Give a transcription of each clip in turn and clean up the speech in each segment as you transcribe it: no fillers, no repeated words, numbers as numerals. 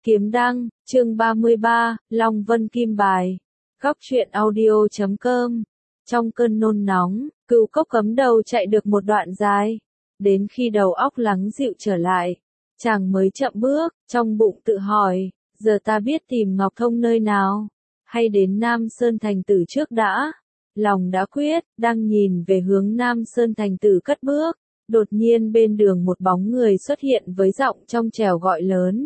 Kiếm đăng, chương 33, Long Vân Kim Bài. Góc truyện audio.com. Trong cơn nôn nóng, Cửu Cốc cắm đầu chạy được một đoạn dài. Đến khi đầu óc lắng dịu trở lại, chàng mới chậm bước, trong bụng tự hỏi, giờ ta biết tìm Ngọc Thông nơi nào, hay đến Nam Sơn Thành Tử trước đã. Lòng đã quyết, đang nhìn về hướng Nam Sơn Thành Tử cất bước, đột nhiên bên đường một bóng người xuất hiện với giọng trong trẻo gọi lớn.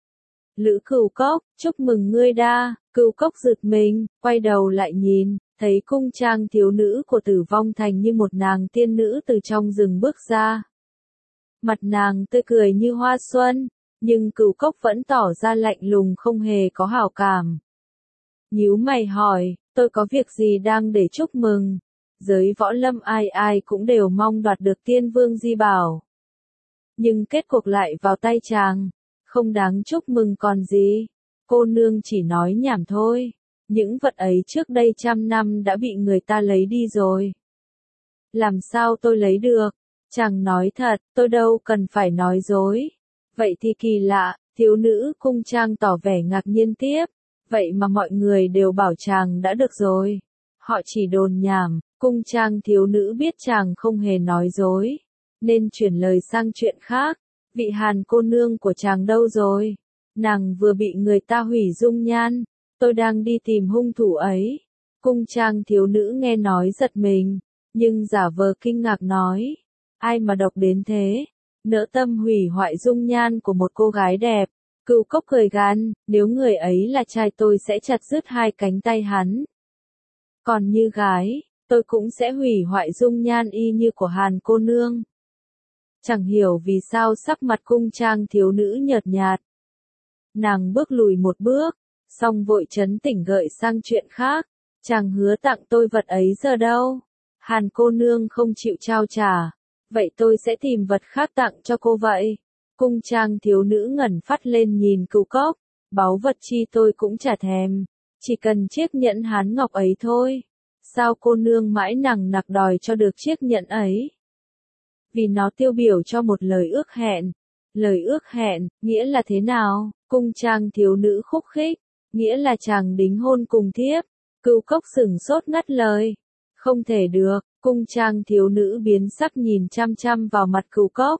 Lữ Cửu Cốc, chúc mừng ngươi đa. Cửu Cốc giật mình, quay đầu lại nhìn, thấy cung trang thiếu nữ của Tử Vong Thành như một nàng tiên nữ từ trong rừng bước ra. Mặt nàng tươi cười như hoa xuân, nhưng Cửu Cốc vẫn tỏ ra lạnh lùng không hề có hảo cảm. Nhíu mày hỏi, tôi có việc gì đang để chúc mừng? Giới võ lâm ai ai cũng đều mong đoạt được Tiên Vương Di Bảo. Nhưng kết cuộc lại vào tay chàng. Không đáng chúc mừng còn gì. Cô nương chỉ nói nhảm thôi. Những vật ấy trước đây 100 năm đã bị người ta lấy đi rồi. Làm sao tôi lấy được? Chàng nói thật, tôi đâu cần phải nói dối. Vậy thì kỳ lạ, thiếu nữ cung trang tỏ vẻ ngạc nhiên tiếp. Vậy mà mọi người đều bảo chàng đã được rồi. Họ chỉ đồn nhảm, cung trang thiếu nữ biết chàng không hề nói dối. Nên chuyển lời sang chuyện khác. Vị Hàn cô nương của chàng đâu rồi? Nàng vừa bị người ta hủy dung nhan. Tôi đang đi tìm hung thủ ấy. Cung trang thiếu nữ nghe nói giật mình, nhưng giả vờ kinh ngạc nói. Ai mà độc đến thế? Nỡ tâm hủy hoại dung nhan của một cô gái đẹp. Cửu Cốc cười gằn, nếu người ấy là trai tôi sẽ chặt đứt 2 cánh tay hắn. Còn như gái, tôi cũng sẽ hủy hoại dung nhan y như của Hàn cô nương. Chẳng hiểu vì sao sắc mặt cung trang thiếu nữ nhợt nhạt. Nàng bước lùi một bước, xong vội trấn tỉnh gợi sang chuyện khác. Chàng hứa tặng tôi vật ấy giờ đâu? Hàn cô nương không chịu trao trả. Vậy tôi sẽ tìm vật khác tặng cho cô vậy. Cung trang thiếu nữ ngẩn phát lên nhìn Cửu Cốc. Báu vật chi tôi cũng chả thèm. Chỉ cần chiếc nhẫn hán ngọc ấy thôi. Sao cô nương mãi nằng nặc đòi cho được chiếc nhẫn ấy? Vì nó tiêu biểu cho một lời ước hẹn. Lời ước hẹn, nghĩa là thế nào? Cung trang thiếu nữ khúc khích, nghĩa là chàng đính hôn cùng thiếp. Cửu Cốc sửng sốt ngắt lời. Không thể được, cung trang thiếu nữ biến sắc nhìn chăm chăm vào mặt Cửu Cốc.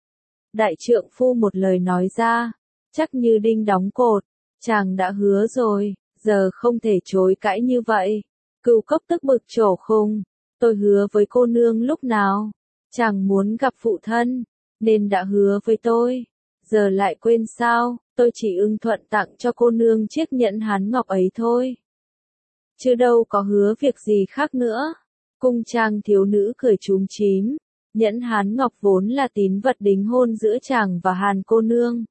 Đại trượng phu một lời nói ra, chắc như đinh đóng cột, chàng đã hứa rồi, giờ không thể chối cãi như vậy. Cửu Cốc tức bực trổ khùng, tôi hứa với cô nương lúc nào? Chàng muốn gặp phụ thân, nên đã hứa với tôi. Giờ lại quên sao, tôi chỉ ưng thuận tặng cho cô nương chiếc nhẫn hán ngọc ấy thôi. Chứ đâu có hứa việc gì khác nữa. Cung trang thiếu nữ cười chúm chím. Nhẫn hán ngọc vốn là tín vật đính hôn giữa chàng và Hàn cô nương.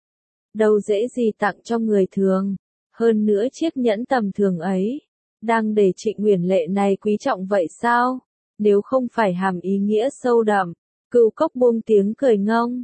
Đâu dễ gì tặng cho người thường. Hơn nữa chiếc nhẫn tầm thường ấy, đang để Trịnh Uyển Lệ này quý trọng vậy sao? Nếu không phải hàm ý nghĩa sâu đậm. Cửu Cốc buông tiếng cười ngông.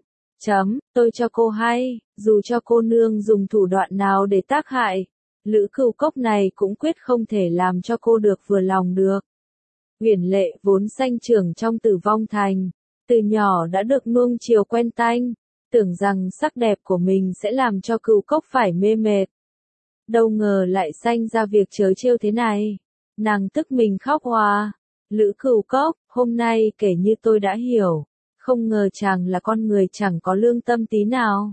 Tôi cho cô hay, dù cho cô nương dùng thủ đoạn nào để tác hại, Lữ Cửu Cốc này cũng quyết không thể làm cho cô được vừa lòng được. Uyển Lệ vốn sanh trưởng trong Tử Vong Thành, từ nhỏ đã được nuông chiều quen tanh, tưởng rằng sắc đẹp của mình sẽ làm cho Cửu Cốc phải mê mệt. Đâu ngờ lại sanh ra việc trớ trêu thế này. Nàng tức mình khóc òa. Lữ Cửu Cốc, hôm nay kể như tôi đã hiểu, không ngờ chàng là con người chẳng có lương tâm tí nào.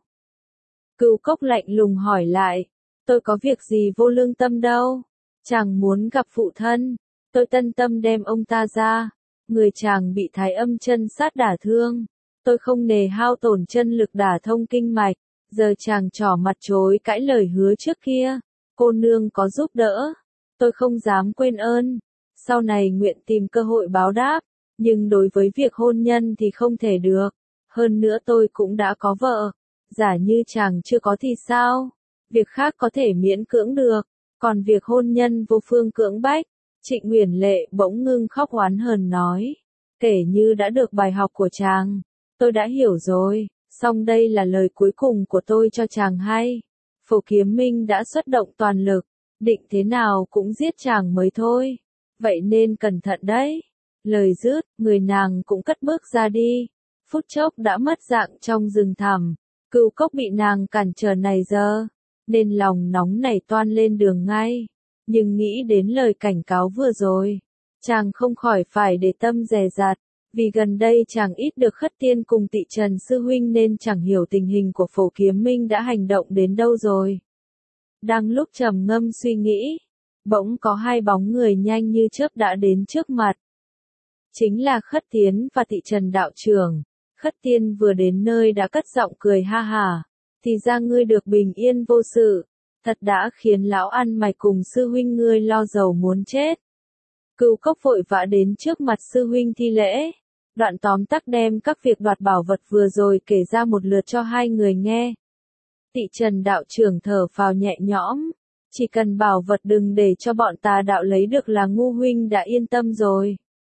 Cửu Cốc lạnh lùng hỏi lại, tôi có việc gì vô lương tâm đâu, chàng muốn gặp phụ thân, tôi tân tâm đem ông ta ra, người chàng bị thái âm chân sát đả thương, tôi không nề hao tổn chân lực đả thông kinh mạch, giờ chàng trỏ mặt chối cãi lời hứa trước kia, cô nương có giúp đỡ, tôi không dám quên ơn. Sau này nguyện tìm cơ hội báo đáp, nhưng đối với việc hôn nhân thì không thể được. Hơn nữa tôi cũng đã có vợ. Giả như chàng chưa có thì sao? Việc khác có thể miễn cưỡng được. Còn việc hôn nhân vô phương cưỡng bách. Trịnh Uyển Lệ bỗng ngưng khóc oán hờn nói. Kể như đã được bài học của chàng. Tôi đã hiểu rồi. Song đây là lời cuối cùng của tôi cho chàng hay. Phổ Kiếm Minh đã xuất động toàn lực. Định thế nào cũng giết chàng mới thôi. Vậy nên cẩn thận đấy. Lời dứt, người nàng cũng cất bước ra đi. Phút chốc đã mất dạng trong rừng thẳm. Cửu Cốc bị nàng cản trở này giờ. nên lòng nóng nảy toan lên đường ngay. Nhưng nghĩ đến lời cảnh cáo vừa rồi, chàng không khỏi phải để tâm dè dặt, vì gần đây chàng ít được Khất Tiên cùng Tị Trần sư huynh nên chẳng hiểu tình hình của Phổ Kiếm Minh đã hành động đến đâu rồi. Đang lúc trầm ngâm suy nghĩ, bỗng có hai bóng người nhanh như chớp đã đến trước mặt. Chính là Khất Tiến và Tị Trần đạo trưởng. Khất Tiên vừa đến nơi đã cất giọng cười ha hả, thì ra ngươi được bình yên vô sự, thật đã khiến lão ăn mày cùng sư huynh ngươi lo dầu muốn chết. Cửu Cốc vội vã đến trước mặt sư huynh thi lễ, đoạn tóm tắt đem các việc đoạt bảo vật vừa rồi kể ra một lượt cho hai người nghe. Tị Trần đạo trưởng thở phào nhẹ nhõm, chỉ cần bảo vật đừng để cho bọn tà đạo lấy được là ngu huynh đã yên tâm rồi.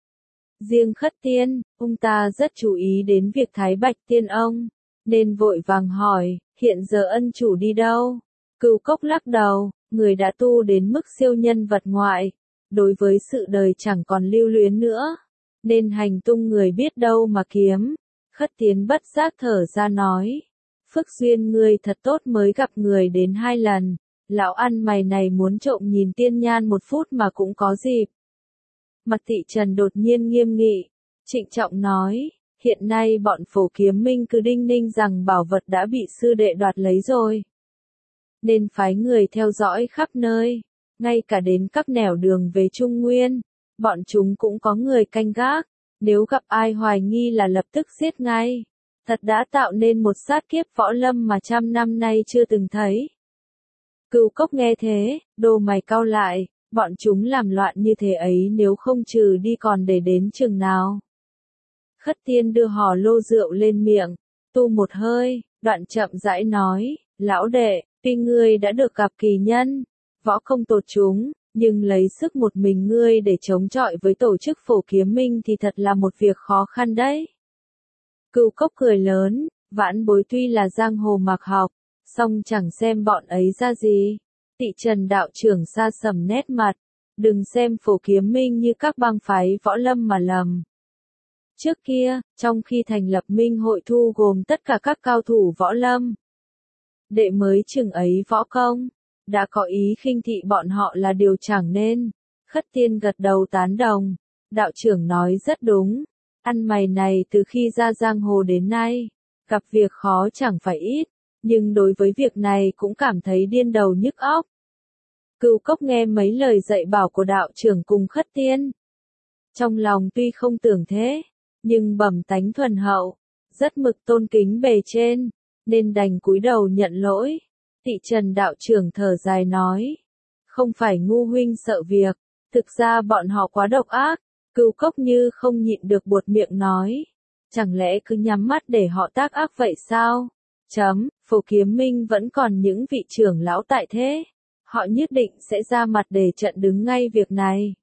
Riêng Khất Tiên, ông ta rất chú ý đến việc Thái Bạch Tiên ông, nên vội vàng hỏi, hiện giờ ân chủ đi đâu? Cửu Cốc lắc đầu, người đã tu đến mức siêu nhân vật ngoại, đối với sự đời chẳng còn lưu luyến nữa, nên hành tung người biết đâu mà kiếm. Khất Tiến bất giác thở ra nói, phước duyên ngươi thật tốt mới gặp người đến 2 lần, lão ăn mày này muốn trộm nhìn tiên nhan 1 phút mà cũng có dịp. Mặt Tị Trần đột nhiên nghiêm nghị, trịnh trọng nói, hiện nay bọn Phổ Kiếm Minh cứ đinh ninh rằng bảo vật đã bị sư đệ đoạt lấy rồi, nên phái người theo dõi khắp nơi, ngay cả đến các nẻo đường về Trung Nguyên, bọn chúng cũng có người canh gác, nếu gặp ai hoài nghi là lập tức giết ngay. Thật đã tạo nên một sát kiếp võ lâm mà 100 năm nay chưa từng thấy. Cửu Cốc nghe thế, đôi mày cau lại, bọn chúng làm loạn như thế ấy nếu không trừ đi còn để đến chừng nào. Khất Tiên đưa hò lô rượu lên miệng, tu một hơi, đoạn chậm rãi nói, lão đệ, tuy ngươi đã được gặp kỳ nhân, võ công tột chúng, nhưng lấy sức một mình ngươi để chống chọi với tổ chức Phổ Kiếm Minh thì thật là một việc khó khăn đấy. Cửu Cốc cười lớn, vãn bối tuy là giang hồ mạc học, song chẳng xem bọn ấy ra gì. Tị Trần đạo trưởng xa sầm nét mặt, đừng xem Phổ Kiếm Minh như các bang phái võ lâm mà lầm. Trước kia, trong khi thành lập minh hội thu gồm tất cả các cao thủ võ lâm, đệ mới chừng ấy võ công, đã có ý khinh thị bọn họ là điều chẳng nên. Khất Tiên gật đầu tán đồng, đạo trưởng nói rất đúng, ăn mày này từ khi ra giang hồ đến nay, gặp việc khó chẳng phải ít, nhưng đối với việc này cũng cảm thấy điên đầu nhức óc. Cửu Cốc nghe mấy lời dạy bảo của đạo trưởng cùng Khất Tiên, trong lòng tuy không tưởng thế, nhưng bẩm tánh thuần hậu, rất mực tôn kính bề trên, nên đành cúi đầu nhận lỗi. Tị Trần đạo trưởng thở dài nói, không phải ngu huynh sợ việc, thực ra bọn họ quá độc ác. Cửu Cốc như không nhịn được buột miệng nói, chẳng lẽ cứ nhắm mắt để họ tác ác vậy sao? Phổ Kiếm Minh vẫn còn những vị trưởng lão tại thế, họ nhất định sẽ ra mặt để trận đứng ngay việc này.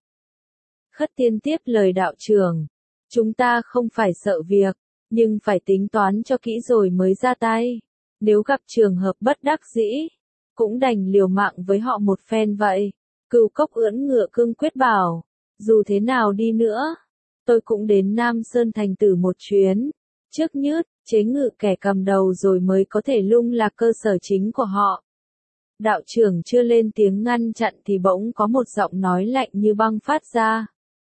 Khất Tiên tiếp lời đạo trưởng, chúng ta không phải sợ việc, nhưng phải tính toán cho kỹ rồi mới ra tay. Nếu gặp trường hợp bất đắc dĩ, cũng đành liều mạng với họ một phen vậy. Cửu Cốc ưỡn ngựa cương quyết bảo, dù thế nào đi nữa, tôi cũng đến Nam Sơn thành tử một chuyến. Trước nhất, chế ngự kẻ cầm đầu rồi mới có thể lung lạc cơ sở chính của họ. Đạo trưởng chưa lên tiếng ngăn chặn thì bỗng có một giọng nói lạnh như băng phát ra.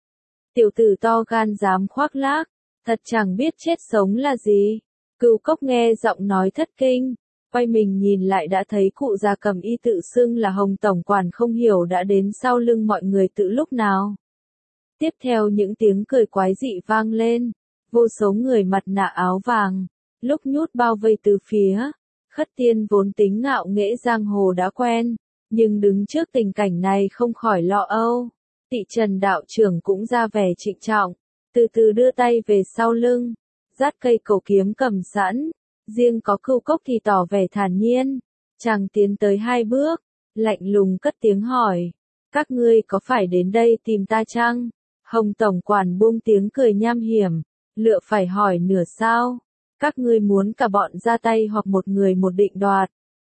Tiểu tử to gan dám khoác lác, thật chẳng biết chết sống là gì. Cửu Cốc nghe giọng nói thất kinh, quay mình nhìn lại đã thấy cụ già cầm y tự xưng là Hồng tổng quản không hiểu đã đến sau lưng mọi người từ lúc nào. Tiếp theo những tiếng cười quái dị vang lên, vô số người mặt nạ áo vàng, lúc nhút bao vây từ phía. Khất Tiên vốn tính ngạo nghễ giang hồ đã quen, nhưng đứng trước tình cảnh này không khỏi lo âu. Tị Trần đạo trưởng cũng ra vẻ trịnh trọng, từ từ đưa tay về sau lưng, dắt cây cổ kiếm cầm sẵn, riêng có Cửu Cốc thì tỏ vẻ thản nhiên. Chàng tiến tới 2 bước, lạnh lùng cất tiếng hỏi, các ngươi có phải đến đây tìm ta chăng? Hồng tổng quản buông tiếng cười nham hiểm, lựa phải hỏi nửa sao, các ngươi muốn cả bọn ra tay hoặc một người một định đoạt.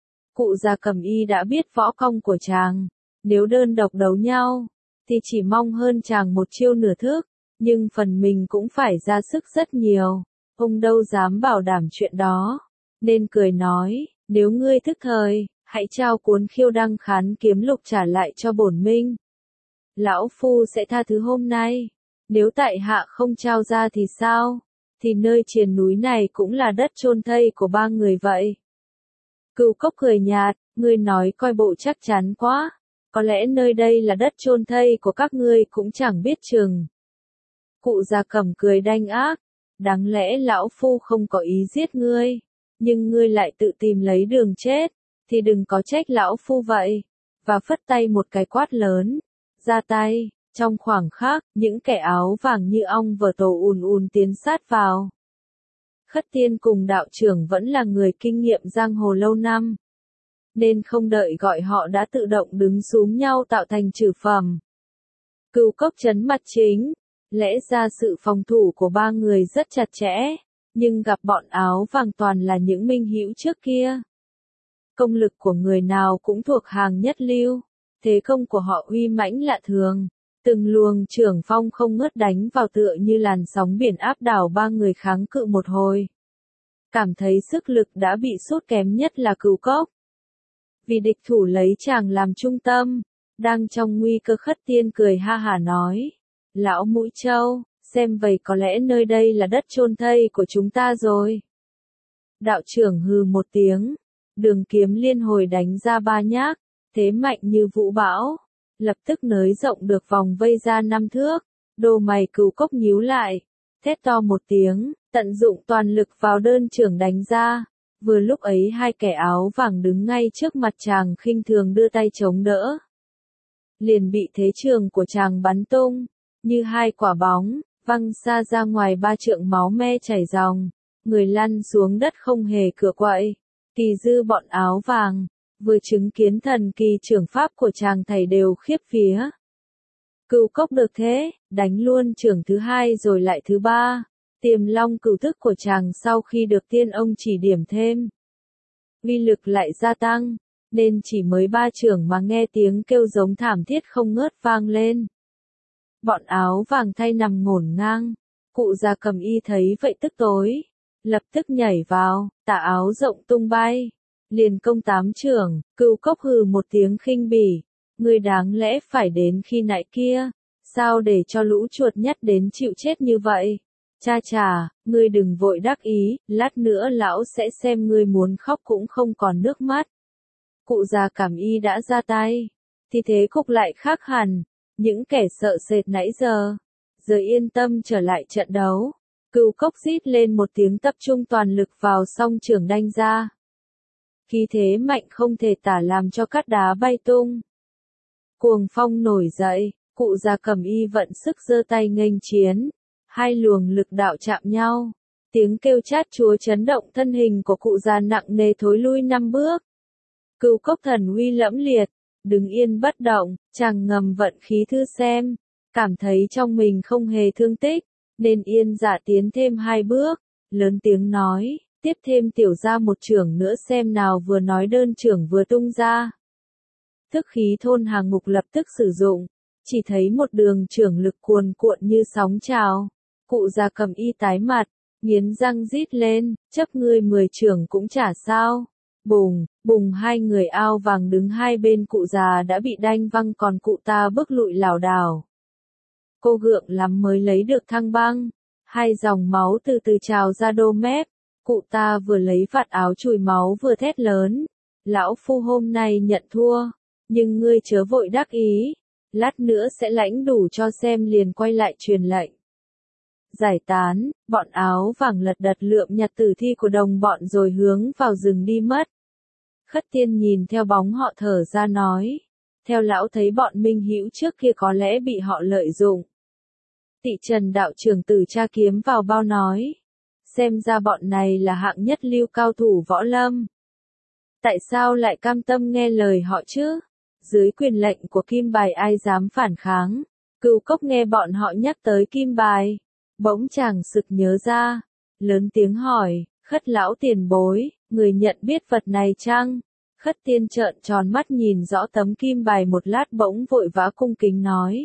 Cụ già cầm y đã biết võ công của chàng, nếu đơn độc đấu nhau, thì chỉ mong hơn chàng một chiêu nửa thức, nhưng phần mình cũng phải ra sức rất nhiều, ông đâu dám bảo đảm chuyện đó, nên cười nói, nếu ngươi thức thời, hãy trao cuốn Khiêu Đăng Khán Kiếm Lục trả lại cho bổn minh. Lão phu sẽ tha thứ hôm nay, nếu tại hạ không trao ra thì sao? Thì nơi triền núi này cũng là đất chôn thây của ba người vậy. Cửu Cốc cười nhạt, ngươi nói coi bộ chắc chắn quá, có lẽ nơi đây là đất chôn thây của các ngươi cũng chẳng biết chừng. Cụ già Cẩm cười đanh ác, đáng lẽ lão phu không có ý giết ngươi, nhưng ngươi lại tự tìm lấy đường chết, thì đừng có trách lão phu vậy. Và phất tay một cái quát lớn, ra tay. Trong khoảng khắc, những kẻ áo vàng như ong vỡ tổ ùn tiến sát vào. Khất Tiên cùng đạo trưởng vẫn là người kinh nghiệm giang hồ lâu năm, nên không đợi gọi họ đã tự động đứng xúm nhau tạo thành trừ phẩm. Cửu Cốc trấn mặt chính, lẽ ra sự phòng thủ của ba người rất chặt chẽ, nhưng gặp bọn áo vàng toàn là những minh hữu trước kia. Công lực của người nào cũng thuộc hàng nhất lưu, thế công của họ uy mãnh lạ thường. Từng luồng trưởng phong không ngớt đánh vào tựa như làn sóng biển áp đảo ba người kháng cự một hồi. Cảm thấy sức lực đã bị sút kém nhất là Cửu Cốc. Vì địch thủ lấy chàng làm trung tâm, đang trong nguy cơ Khất Tiên cười ha hả nói. Lão Mũi Trâu, xem vậy có lẽ nơi đây là đất chôn thây của chúng ta rồi. Đạo trưởng hừ một tiếng, đường kiếm liên hồi đánh ra ba nhát, thế mạnh như vũ bão. Lập tức nới rộng được vòng vây ra 5 thước, đôi mày Cửu Cốc nhíu lại, thét to một tiếng, tận dụng toàn lực vào đơn trưởng đánh ra. Vừa lúc ấy hai kẻ áo vàng đứng ngay trước mặt chàng khinh thường đưa tay chống đỡ. Liền bị thế trường của chàng bắn tung, như hai quả bóng, văng xa ra ngoài 3 trượng máu me chảy ròng, người lăn xuống đất không hề cựa quậy. Kỳ dư bọn áo vàng vừa chứng kiến thần kỳ trưởng pháp của chàng thầy đều khiếp vía. Cửu Cốc được thế, đánh luôn trưởng thứ 2 rồi lại thứ 3. Tiềm long cửu thức của chàng sau khi được tiên ông chỉ điểm thêm, uy lực lại gia tăng, nên chỉ mới 3 trưởng mà nghe tiếng kêu giống thảm thiết không ngớt vang lên. Bọn áo vàng thay nằm ngổn ngang, cụ già Cầm Y thấy vậy tức tối, lập tức nhảy vào, tà áo rộng tung bay. Liền công 8 trưởng, Cửu Cốc hừ một tiếng khinh bỉ, ngươi đáng lẽ phải đến khi nãy kia, sao để cho lũ chuột nhắt đến chịu chết như vậy? Cha chà, ngươi đừng vội đắc ý, lát nữa lão sẽ xem ngươi muốn khóc cũng không còn nước mắt. Cụ già Cảm Y đã ra tay, thì thế cục lại khác hẳn, những kẻ sợ sệt nãy giờ yên tâm trở lại trận đấu. Cửu Cốc rít lên một tiếng tập trung toàn lực vào song trưởng đanh ra. Khí thế mạnh không thể tả làm cho cát đá bay tung. Cuồng phong nổi dậy, cụ già Cầm Y vận sức giơ tay nghênh chiến. Hai luồng lực đạo chạm nhau. Tiếng kêu chát chúa chấn động thân hình của cụ già nặng nề thối lui 5 bước. Cửu Cốc thần uy lẫm liệt, đứng yên bất động, chàng ngầm vận khí thư xem. Cảm thấy trong mình không hề thương tích, nên yên dạ tiến thêm 2 bước, lớn tiếng nói. Tiếp thêm tiểu ra một trưởng nữa xem nào, vừa nói đơn trưởng vừa tung ra. Thức khí thôn hàng ngục lập tức sử dụng, chỉ thấy một đường trưởng lực cuồn cuộn như sóng trào. Cụ già Cầm Y tái mặt, nghiến răng rít lên, chấp ngươi 10 trưởng cũng chả sao. Bùng, bùng, hai người ao vàng đứng hai bên cụ già đã bị đanh văng, còn cụ ta bước lụi lảo đảo. Cô gượng lắm mới lấy được thăng băng, hai dòng máu từ từ trào ra đô mép. Cụ ta vừa lấy vạt áo chùi máu vừa thét lớn. Lão phu hôm nay nhận thua, nhưng ngươi chớ vội đắc ý, lát nữa sẽ lãnh đủ cho xem, liền quay lại truyền lệnh. Giải tán, bọn áo vàng lật đật lượm nhặt tử thi của đồng bọn rồi hướng vào rừng đi mất. Khất Tiên nhìn theo bóng họ thở ra nói. Theo lão thấy bọn minh hữu trước kia có lẽ bị họ lợi dụng. Tị Trần đạo trưởng tử tra kiếm vào bao nói. Xem ra bọn này là hạng nhất lưu cao thủ võ lâm. Tại sao lại cam tâm nghe lời họ chứ? Dưới quyền lệnh của Kim Bài ai dám phản kháng? Cửu Cốc nghe bọn họ nhắc tới Kim Bài, bỗng chàng sực nhớ ra, lớn tiếng hỏi, Khất lão tiền bối, người nhận biết vật này chăng? Khất Tiên trợn tròn mắt nhìn rõ tấm kim bài một lát bỗng vội vã cung kính nói.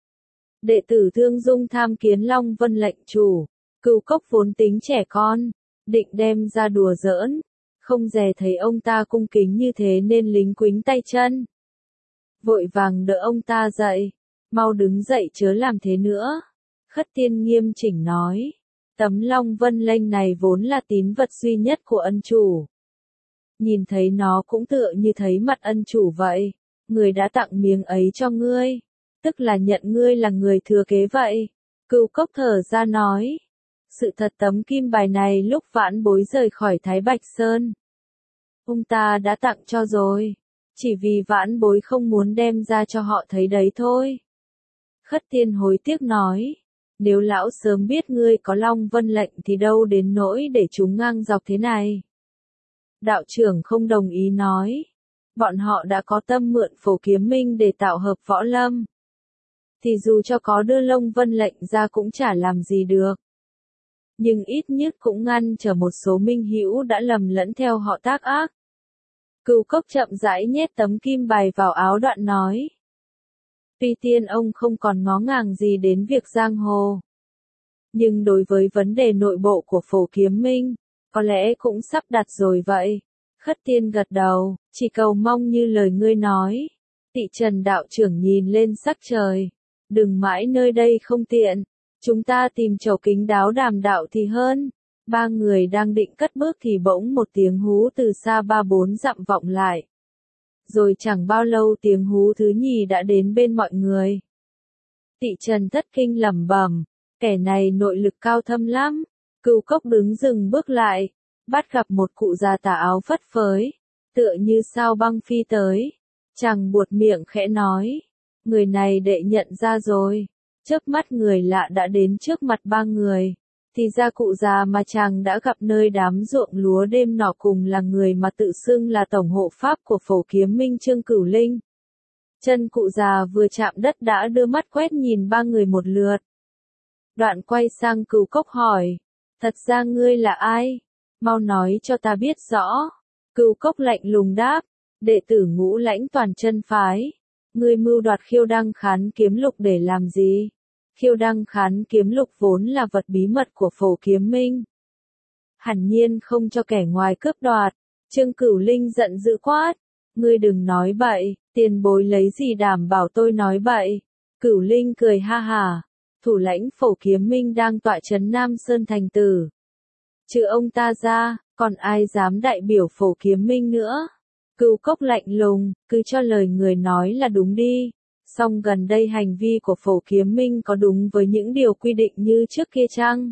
Đệ tử Thương Dung tham kiến Long Vân lệnh chủ. Cửu Cốc vốn tính trẻ con, định đem ra đùa giỡn, Không dè thấy ông ta cung kính như thế nên lính quính tay chân. Vội vàng đỡ ông ta dậy. Mau đứng dậy chớ làm thế nữa. Khất Tiên nghiêm chỉnh nói. Tấm long vân lênh này vốn là tín vật duy nhất của ân chủ. Nhìn thấy nó cũng tựa như thấy mặt ân chủ vậy. Người đã tặng miếng ấy cho ngươi. Tức là nhận ngươi là người thừa kế vậy. Cửu Cốc thở ra nói. Sự thật tấm kim bài này lúc vãn bối rời khỏi Thái Bạch Sơn. Ông ta đã tặng cho rồi. Chỉ vì vãn bối không muốn đem ra cho họ thấy đấy thôi. Khất Tiên hối tiếc nói. Nếu lão sớm biết ngươi có Long Vân lệnh thì đâu đến nỗi để chúng ngang dọc thế này. Đạo trưởng không đồng ý nói. Bọn họ đã có tâm mượn Phổ Kiếm Minh để tạo hợp võ lâm. Thì dù cho có đưa Long Vân lệnh ra cũng chả làm gì được. Nhưng ít nhất cũng ngăn trở một số minh hữu đã lầm lẫn theo họ tác ác. Cửu Cốc chậm rãi nhét tấm kim bài vào áo đoạn nói. Tuy tiên ông không còn ngó ngàng gì đến việc giang hồ. Nhưng đối với vấn đề nội bộ của Phổ Kiếm Minh, có lẽ cũng sắp đặt rồi vậy. Khất Tiên gật đầu, chỉ cầu mong như lời ngươi nói. Tị Trần đạo trưởng nhìn lên sắc trời. Đừng mãi nơi đây không tiện. Chúng ta tìm chầu kính đáo đàm đạo thì hơn. Ba người đang định cất bước thì bỗng một tiếng hú từ xa 3-4 dặm vọng lại. Rồi chẳng bao lâu tiếng hú thứ nhì đã đến bên mọi người. Tị Trần thất kinh lẩm bẩm, kẻ này nội lực cao thâm lắm. Cửu Cốc đứng dừng bước lại, bắt gặp một cụ già tà áo phất phới, tựa như sao băng phi tới. Chàng buột miệng khẽ nói, người này đệ nhận ra rồi. Chớp mắt người lạ đã đến trước mặt ba người. Thì ra cụ già mà chàng đã gặp nơi đám ruộng lúa đêm nọ cùng là người mà tự xưng là tổng hộ pháp của Phổ Kiếm Minh Trương Cửu Linh. Chân cụ già vừa chạm đất đã đưa mắt quét nhìn ba người một lượt. Đoạn quay sang Cửu Cốc hỏi, thật ra ngươi là ai? Mau nói cho ta biết rõ. Cửu Cốc lạnh lùng đáp, đệ tử Ngũ Lãnh Toàn Chân phái. Ngươi mưu đoạt Khiêu Đăng Khán Kiếm Lục để làm gì? Khiêu Đăng Khán Kiếm Lục vốn là vật bí mật của Phổ Kiếm Minh. Hẳn nhiên không cho kẻ ngoài cướp đoạt. Trương Cửu Linh giận dữ quát. Ngươi đừng nói bậy, tiền bối lấy gì đảm bảo tôi nói bậy. Cửu Linh cười ha hả. Thủ lãnh Phổ Kiếm Minh đang tọa trấn Nam Sơn thành tử. Trừ ông ta ra, còn ai dám đại biểu Phổ Kiếm Minh nữa? Cửu Cốc lạnh lùng, cứ cho lời người nói là đúng đi. Song gần đây hành vi của Phổ Kiếm Minh có đúng với những điều quy định như trước kia chăng?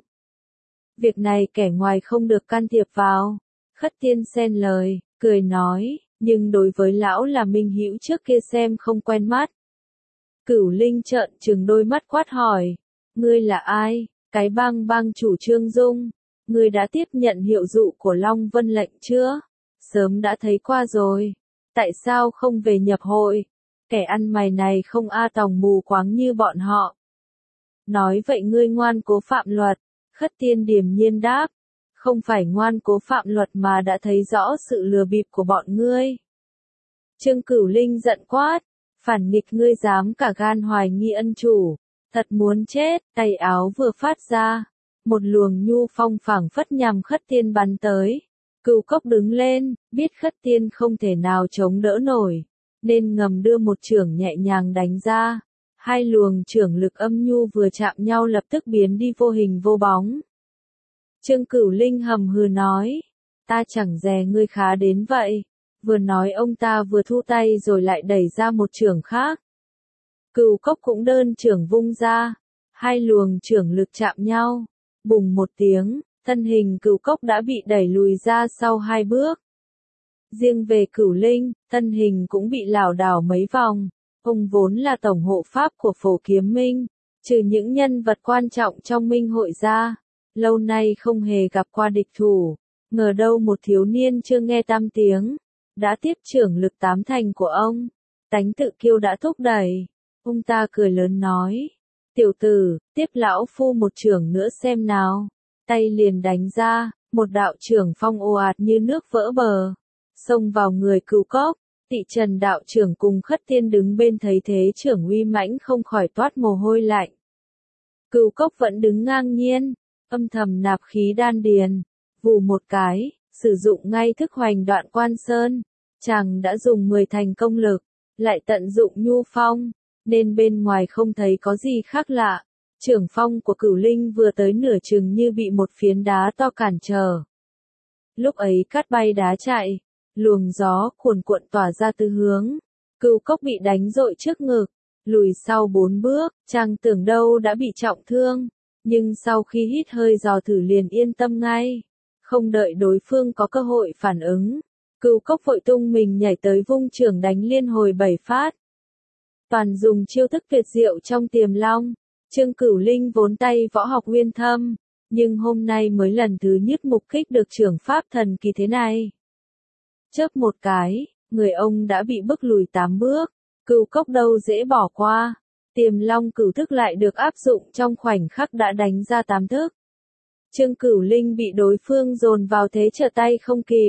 Việc này kẻ ngoài không được can thiệp vào. Khất Tiên xen lời, cười nói, nhưng đối với lão là minh hữu trước kia xem không quen mắt. Cửu Linh trợn trừng đôi mắt quát hỏi, ngươi là ai? Cái bang bang chủ Trương Dung, ngươi đã tiếp nhận hiệu dụ của Long Vân lệnh chưa? Sớm đã thấy qua rồi. Tại sao không về nhập hội? Kẻ ăn mày này không tòng mù quáng như bọn họ. Nói vậy ngươi ngoan cố phạm luật. Khất Tiên điềm nhiên đáp. Không phải ngoan cố phạm luật mà đã thấy rõ sự lừa bịp của bọn ngươi. Trương Cửu Linh giận quát. Phản nghịch ngươi dám cả gan hoài nghi ân chủ. Thật muốn chết. Tay áo vừa phát ra. Một luồng nhu phong phảng phất nhằm Khất Tiên bắn tới. Cửu Cốc đứng lên, biết Khất Tiên không thể nào chống đỡ nổi. Nên ngầm đưa một chưởng nhẹ nhàng đánh ra. Hai luồng chưởng lực âm nhu vừa chạm nhau lập tức biến đi vô hình vô bóng. Trương Cửu Linh hầm hừ nói, ta chẳng dè ngươi khá đến vậy. Vừa nói ông ta vừa thu tay rồi lại đẩy ra một chưởng khác. Cửu Cốc cũng đơn chưởng vung ra. Hai luồng chưởng lực chạm nhau. Bùng một tiếng, thân hình Cửu Cốc đã bị đẩy lùi ra sau 2 bước. Riêng về Cửu Linh, thân hình cũng bị lảo đảo mấy vòng. Ông vốn là tổng hộ pháp của Phổ Kiếm Minh, trừ những nhân vật quan trọng trong minh hội ra, lâu nay không hề gặp qua địch thủ. Ngờ đâu một thiếu niên chưa nghe tam tiếng, đã tiếp chưởng lực 8 thành của ông. Tánh tự kiêu đã thúc đẩy. Ông ta cười lớn nói, tiểu tử, tiếp lão phu một chưởng nữa xem nào. Tay liền đánh ra, một đạo chưởng phong ồ ạt như nước vỡ bờ. Xông vào người Cửu Cốc. Tị Trần đạo trưởng cùng Khất Tiên đứng bên thấy thế chưởng uy mãnh không khỏi toát mồ hôi lạnh. Cửu Cốc vẫn đứng ngang nhiên, âm thầm nạp khí đan điền, vù một cái, sử dụng ngay thức hoành đoạn quan sơn, chàng đã dùng 10 thành công lực, lại tận dụng nhu phong, nên bên ngoài không thấy có gì khác lạ. Trưởng phong của Cửu Linh vừa tới nửa chừng như bị một phiến đá to cản trở. Lúc ấy cát bay đá chạy, luồng gió cuồn cuộn tỏa ra tứ hướng. Cửu Cốc bị đánh dội trước ngực, lùi sau 4 bước, chàng tưởng đâu đã bị trọng thương, nhưng sau khi hít hơi dò thử liền yên tâm ngay, không đợi đối phương có cơ hội phản ứng. Cửu Cốc vội tung mình nhảy tới vung chưởng đánh liên hồi 7 phát. Toàn dùng chiêu thức tuyệt diệu trong Tiềm Long. Trương Cửu Linh vốn tay võ học uyên thâm, nhưng hôm nay mới lần thứ nhất mục kích được chưởng pháp thần kỳ thế này. Chớp một cái, người ông đã bị bức lùi 8 bước, Cửu Cốc đâu dễ bỏ qua. Tiềm Long cửu thức lại được áp dụng trong khoảnh khắc đã đánh ra 8 thức. Trương Cửu Linh bị đối phương dồn vào thế trở tay không kịp,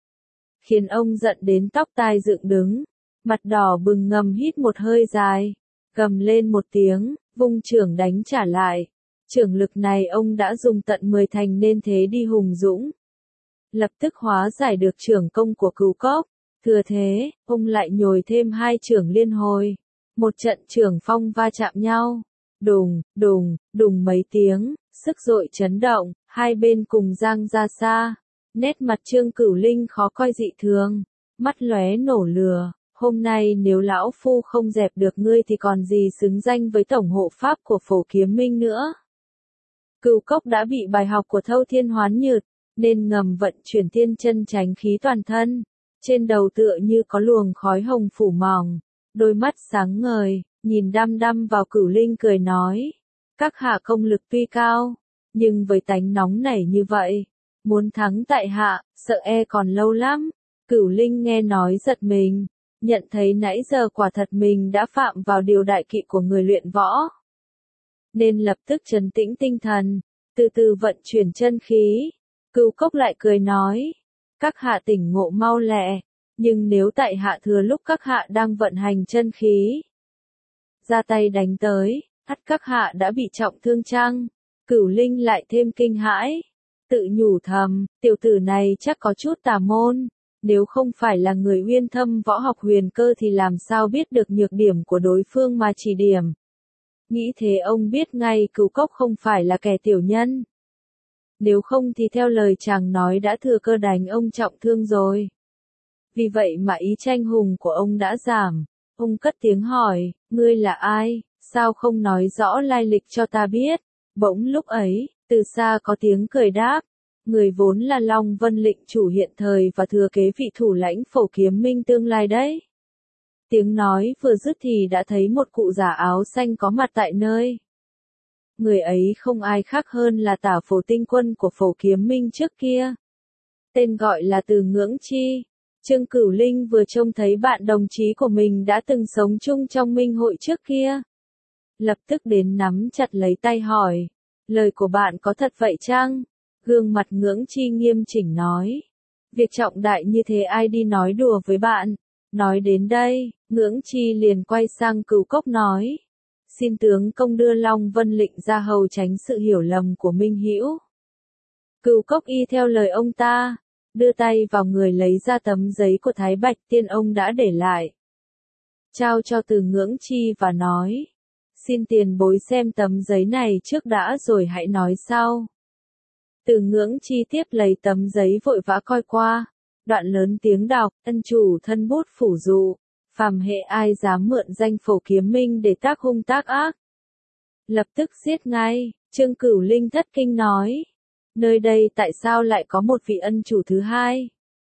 khiến ông giận đến tóc tai dựng đứng, mặt đỏ bừng ngầm hít một hơi dài, gầm lên một tiếng, vung chưởng đánh trả lại. Chưởng lực này ông đã dùng tận 10 thành nên thế đi hùng dũng. Lập tức hóa giải được chưởng công của Cửu Cốc, thừa thế, ông lại nhồi thêm 2 chưởng liên hồi. Một trận chưởng phong va chạm nhau, đùng, đùng, đùng mấy tiếng, sức dội chấn động, hai bên cùng giang ra xa. Nét mặt Trương Cửu Linh khó coi dị thường, mắt lóe nổ lửa. Hôm nay nếu lão phu không dẹp được ngươi thì còn gì xứng danh với tổng hộ pháp của Phổ Kiếm Minh nữa. Cửu Cốc đã bị bài học của Thâu Thiên Hoán Nhược, nên ngầm vận chuyển thiên chân tránh khí toàn thân. Trên đầu tựa như có luồng khói hồng phủ mỏng, đôi mắt sáng ngời, nhìn đăm đăm vào Cửu Linh cười nói. Các hạ công lực tuy cao, nhưng với tánh nóng nảy như vậy, muốn thắng tại hạ, sợ e còn lâu lắm. Cửu Linh nghe nói giật mình, nhận thấy nãy giờ quả thật mình đã phạm vào điều đại kỵ của người luyện võ. Nên lập tức trấn tĩnh tinh thần, từ từ vận chuyển chân khí. Cửu Cốc lại cười nói, các hạ tỉnh ngộ mau lẹ, nhưng nếu tại hạ thừa lúc các hạ đang vận hành chân khí, ra tay đánh tới, ắt các hạ đã bị trọng thương chăng? Cửu Linh lại thêm kinh hãi, tự nhủ thầm, tiểu tử này chắc có chút tà môn. Nếu không phải là người uyên thâm võ học huyền cơ thì làm sao biết được nhược điểm của đối phương mà chỉ điểm. Nghĩ thế ông biết ngay Cửu Cốc không phải là kẻ tiểu nhân. Nếu không thì theo lời chàng nói đã thừa cơ đánh ông trọng thương rồi. Vì vậy mà ý tranh hùng của ông đã giảm. Ông cất tiếng hỏi, ngươi là ai, sao không nói rõ lai lịch cho ta biết. Bỗng lúc ấy, từ xa có tiếng cười đáp. Người vốn là Long Vân lệnh chủ hiện thời và thừa kế vị thủ lãnh Phổ Kiếm Minh tương lai đấy. Tiếng nói vừa dứt thì đã thấy một cụ già áo xanh có mặt tại nơi. Người ấy không ai khác hơn là Tả Phổ tinh quân của Phổ Kiếm Minh trước kia. Tên gọi là Từ Ngưỡng Chi. Trương Cửu Linh vừa trông thấy bạn đồng chí của mình đã từng sống chung trong minh hội trước kia. Lập tức đến nắm chặt lấy tay hỏi, lời của bạn có thật vậy chăng? Gương mặt Ngưỡng Chi nghiêm chỉnh nói, việc trọng đại như thế ai đi nói đùa với bạn. Nói đến đây, Ngưỡng Chi liền quay sang Cửu Cốc nói, xin tướng công đưa Long Vân lệnh ra hầu tránh sự hiểu lầm của Minh Hữu. Cửu Cốc y theo lời ông ta, đưa tay vào người lấy ra tấm giấy của Thái Bạch Tiên ông đã để lại. Trao cho Từ Ngưỡng Chi và nói, xin tiền bối xem tấm giấy này trước đã rồi hãy nói sau. Từ Ngưỡng Chi tiếp lấy tấm giấy vội vã coi qua, đoạn lớn tiếng đọc, ân chủ thân bút phủ dụ, phàm hệ ai dám mượn danh Phổ Kiếm Minh để tác hung tác ác. Lập tức giết ngay, Trương Cửu Linh thất kinh nói, nơi đây tại sao lại có một vị ân chủ thứ hai?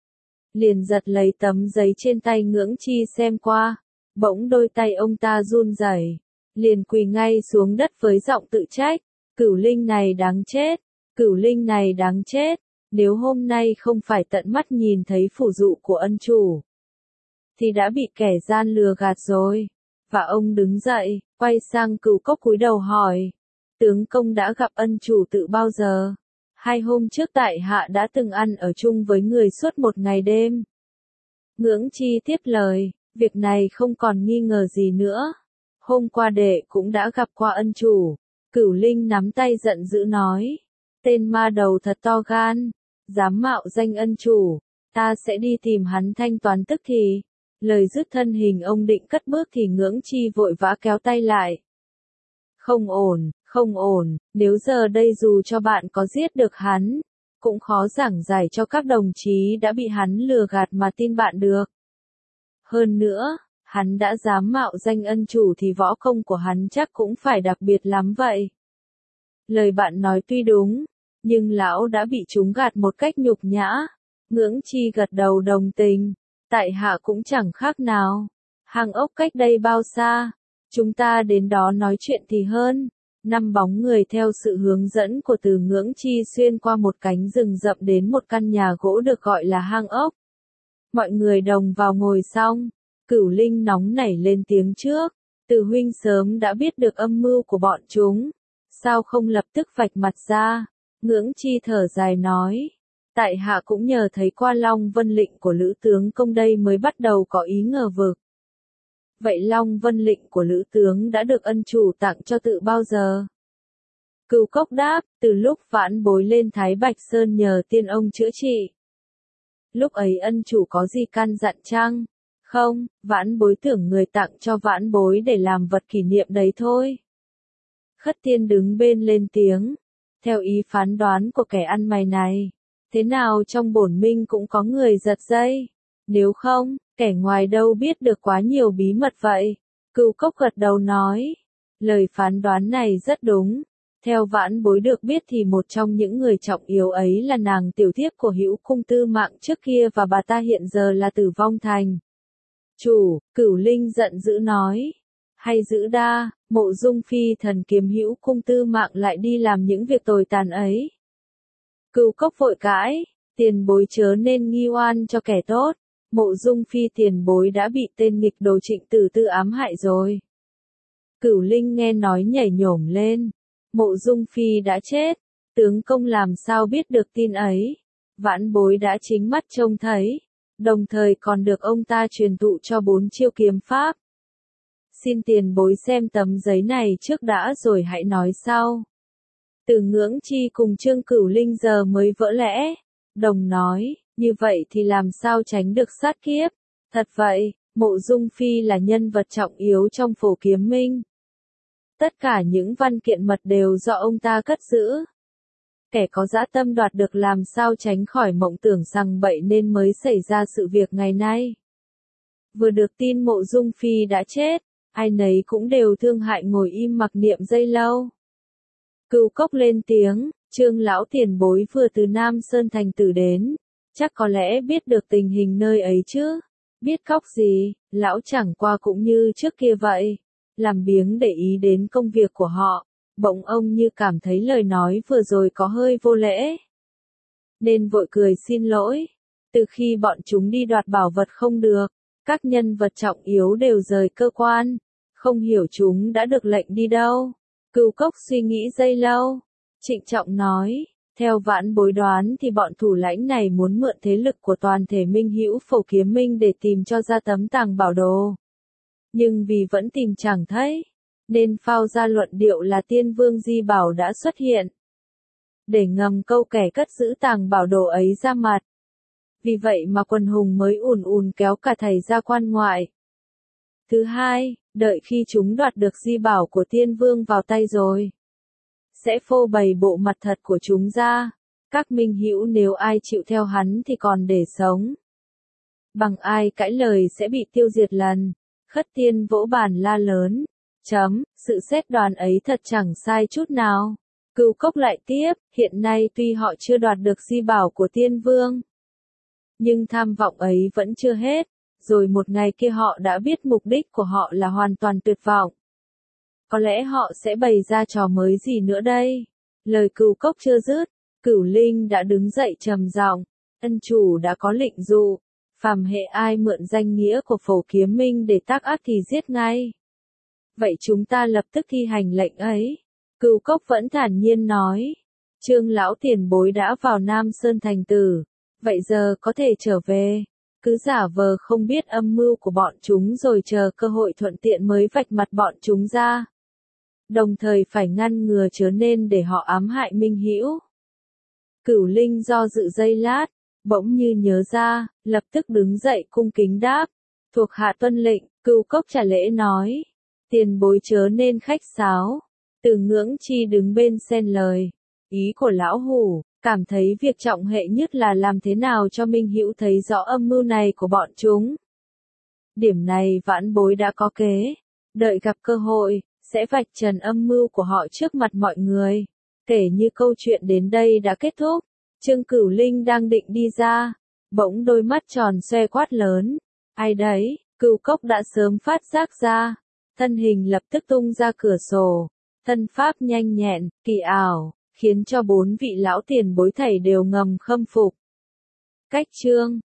Liền giật lấy tấm giấy trên tay Ngưỡng Chi xem qua, bỗng đôi tay ông ta run rẩy, liền quỳ ngay xuống đất với giọng tự trách, Cửu Linh này đáng chết. Cửu Linh này đáng chết, nếu hôm nay không phải tận mắt nhìn thấy phù dụ của ân chủ, thì đã bị kẻ gian lừa gạt rồi. Và ông đứng dậy, quay sang Cửu Cốc cúi đầu hỏi, tướng công đã gặp ân chủ tự bao giờ? 2 hôm trước tại hạ đã từng ăn ở chung với người suốt một ngày đêm. Ngưỡng Chi tiếp lời, việc này không còn nghi ngờ gì nữa. Hôm qua đệ cũng đã gặp qua ân chủ. Cửu Linh nắm tay giận dữ nói, tên ma đầu thật to gan, dám mạo danh ân chủ, ta sẽ đi tìm hắn thanh toán tức thì. Lời dứt thân hình ông định cất bước thì Ngưỡng Chi vội vã kéo tay lại. Không ổn, không ổn, nếu giờ đây dù cho bạn có giết được hắn, cũng khó giảng giải cho các đồng chí đã bị hắn lừa gạt mà tin bạn được. Hơn nữa, hắn đã dám mạo danh ân chủ thì võ công của hắn chắc cũng phải đặc biệt lắm vậy. Lời bạn nói tuy đúng, nhưng lão đã bị chúng gạt một cách nhục nhã. Ngưỡng Chi gật đầu đồng tình, tại hạ cũng chẳng khác nào. Hang ốc cách đây bao xa, chúng ta đến đó nói chuyện thì hơn. Năm bóng người theo sự hướng dẫn của Từ Ngưỡng Chi xuyên qua một cánh rừng rậm đến một căn nhà gỗ được gọi là hang ốc. Mọi người đồng vào ngồi xong, Cửu Linh nóng nảy lên tiếng trước. Từ huynh sớm đã biết được âm mưu của bọn chúng, sao không lập tức vạch mặt ra? Ngưỡng Chi thở dài nói, tại hạ cũng nhờ thấy qua Long Vân lệnh của Lữ tướng công đây mới bắt đầu có ý ngờ vực. Vậy Long Vân lệnh của Lữ tướng đã được ân chủ tặng cho tự bao giờ? Cửu Cốc đáp, từ lúc Vãn Bối lên Thái Bạch Sơn nhờ tiên ông chữa trị. Lúc ấy ân chủ có gì căn dặn chăng? Không, Vãn Bối tưởng người tặng cho Vãn Bối để làm vật kỷ niệm đấy thôi. Khất Tiên đứng bên lên tiếng, theo ý phán đoán của kẻ ăn mày này, thế nào trong bổn minh cũng có người giật dây, nếu không, kẻ ngoài đâu biết được quá nhiều bí mật vậy. Cửu Cốc gật đầu nói, lời phán đoán này rất đúng. Theo Vãn Bối được biết thì một trong những người trọng yếu ấy là nàng tiểu thiếp của Hữu Cung Tư Mạng trước kia và bà ta hiện giờ là Tử Vong Thành. Chủ, Cửu Linh giận dữ nói, hay dữ đa, Mộ Dung phi thần kiếm Hữu Cung Tư Mạng lại đi làm những việc tồi tàn ấy. Cửu Cốc vội cãi, tiền bối chớ nên nghi oan cho kẻ tốt. Mộ Dung phi tiền bối đã bị tên nghịch đồ Trịnh Tử Tư ám hại rồi. Cửu Linh nghe nói nhảy nhổm lên. Mộ Dung phi đã chết, tướng công làm sao biết được tin ấy? Vãn Bối đã chính mắt trông thấy, đồng thời còn được ông ta truyền thụ cho 4 chiêu kiếm pháp. Xin tiền bối xem tấm giấy này trước đã rồi hãy nói sau. Từ Ngưỡng Chi cùng Trương Cửu Linh giờ mới vỡ lẽ. Đồng nói, như vậy thì làm sao tránh được sát kiếp? Thật vậy, Mộ Dung phi là nhân vật trọng yếu trong Phổ Kiếm Minh. Tất cả những văn kiện mật đều do ông ta cất giữ. Kẻ có dã tâm đoạt được làm sao tránh khỏi mộng tưởng rằng bậy nên mới xảy ra sự việc ngày nay. Vừa được tin Mộ Dung phi đã chết, ai nấy cũng đều thương hại ngồi im mặc niệm giây lâu. Cửu Cốc lên tiếng, Trương lão tiền bối vừa từ Nam Sơn thành tử đến, chắc có lẽ biết được tình hình nơi ấy chứ? Biết cóc gì, lão chẳng qua cũng như trước kia vậy. Làm biếng để ý đến công việc của họ, bỗng ông như cảm thấy lời nói vừa rồi có hơi vô lễ. Nên vội cười xin lỗi. Từ khi bọn chúng đi đoạt bảo vật không được, các nhân vật trọng yếu đều rời cơ quan, không hiểu chúng đã được lệnh đi đâu. Cửu Cốc suy nghĩ giây lâu, trịnh trọng nói, theo Vãn Bối đoán thì bọn thủ lãnh này muốn mượn thế lực của toàn thể Minh Hữu Phổ Kiếm Minh để tìm cho ra tấm tàng bảo đồ. Nhưng vì vẫn tìm chẳng thấy, nên phao ra luận điệu là Tiên Vương Di Bảo đã xuất hiện. Để ngầm câu kẻ cất giữ tàng bảo đồ ấy ra mặt. Vì vậy mà quần hùng mới ùn ùn kéo cả thầy ra quan ngoại. Thứ hai, đợi khi chúng đoạt được Di Bảo của Tiên Vương vào tay rồi, sẽ phô bày bộ mặt thật của chúng ra. Các minh hữu nếu ai chịu theo hắn thì còn để sống. Bằng ai cãi lời sẽ bị tiêu diệt lần. Khất Tiên vỗ bàn la lớn. Sự xét đoán ấy thật chẳng sai chút nào. Cửu Cốc lại tiếp, hiện nay tuy họ chưa đoạt được Di Bảo của Tiên Vương, nhưng tham vọng ấy vẫn chưa hết. Rồi một ngày kia họ đã biết mục đích của họ là hoàn toàn tuyệt vọng. Có lẽ họ sẽ bày ra trò mới gì nữa đây? Lời Cửu Cốc chưa dứt, Cửu Linh đã đứng dậy trầm giọng, ân chủ đã có lệnh dụ, phàm hệ ai mượn danh nghĩa của Phổ Kiếm Minh để tác ác thì giết ngay. Vậy chúng ta lập tức thi hành lệnh ấy. Cửu Cốc vẫn thản nhiên nói, Trương lão tiền bối đã vào Nam Sơn thành tử, vậy giờ có thể trở về. Cứ giả vờ không biết âm mưu của bọn chúng rồi chờ cơ hội thuận tiện mới vạch mặt bọn chúng ra. Đồng thời phải ngăn ngừa chớ nên để họ ám hại Minh Hữu. Cửu Linh do dự giây lát, bỗng như nhớ ra, lập tức đứng dậy cung kính đáp. Thuộc hạ tuân lệnh, Cửu Cốc trả lễ nói. Tiền bối chớ nên khách sáo. Từ Ngưỡng Chi đứng bên xen lời. Ý của lão hủ, cảm thấy việc trọng hệ nhất là làm thế nào cho Minh Hữu thấy rõ âm mưu này của bọn chúng. Điểm này vãn bối đã có kế. Đợi gặp cơ hội, sẽ vạch trần âm mưu của họ trước mặt mọi người. Kể như câu chuyện đến đây đã kết thúc. Trương Cửu Linh đang định đi ra. Bỗng đôi mắt tròn xoe quát lớn. Ai đấy? Cửu Cốc đã sớm phát giác ra. Thân hình lập tức tung ra cửa sổ. Thân pháp nhanh nhẹn, kỳ ảo, khiến cho 4 vị lão tiền bối thảy đều ngầm khâm phục. Cách chương